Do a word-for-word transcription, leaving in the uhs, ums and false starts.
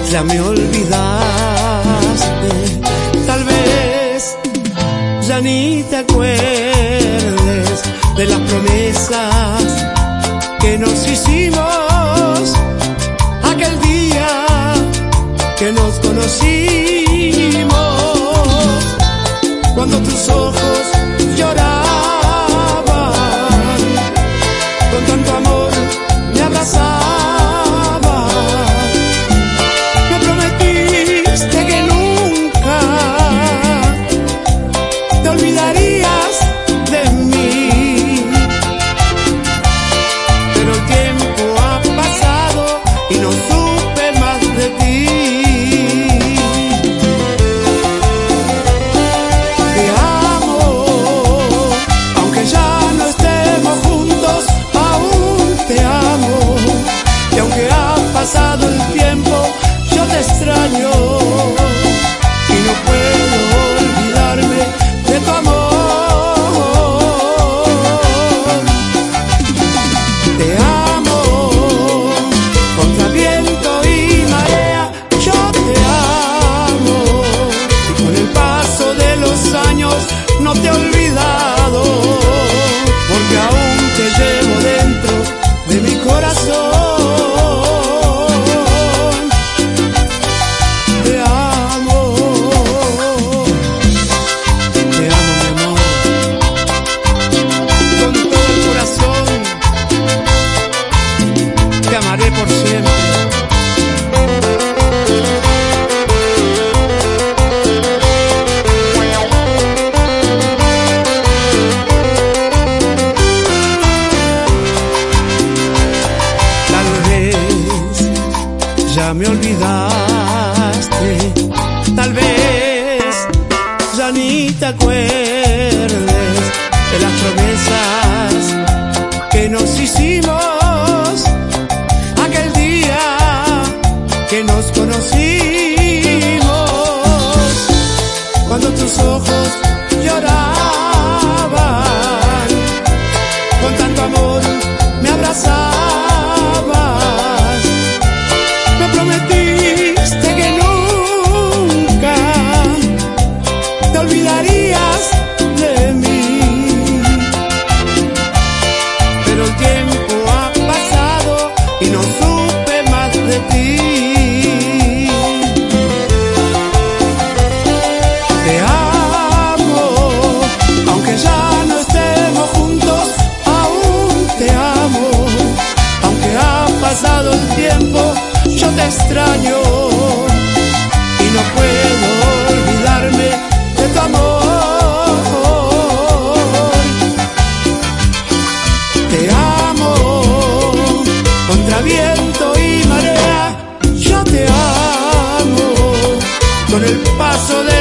ya me olvidaste. Tal vez ya ni te acuerdes de las promesas que nos hicimos aquel día que nos conocimos, cuando tus ojos lloraban, con tanto amor me abrazaban. Me prometiste que nunca te olvidarías de mí, pero el tiempo ha pasado y no supe más de ti. Pasado el tiempo, yo te extraño y no puedo olvidarme de tu amor. Te amo contra viento y marea, yo te amo, y con el paso de los años no te he olvidado, porque aún te llevo dentro de mi corazón. Por siempre. Tal vez ya me olvidaste, tal vez ya ni te acuerdes de las promesas que nos hicimos que nos conocimos, cuando tus ojos lloraban, con tanto amor me abrazabas. Me prometiste que nunca te olvidarías de mí, pero el tiempo ha pasado y no supe más de ti. Pasado el tiempo, yo te extraño y no puedo olvidarme de tu amor. Te amo contra viento y marea, yo te amo con el paso de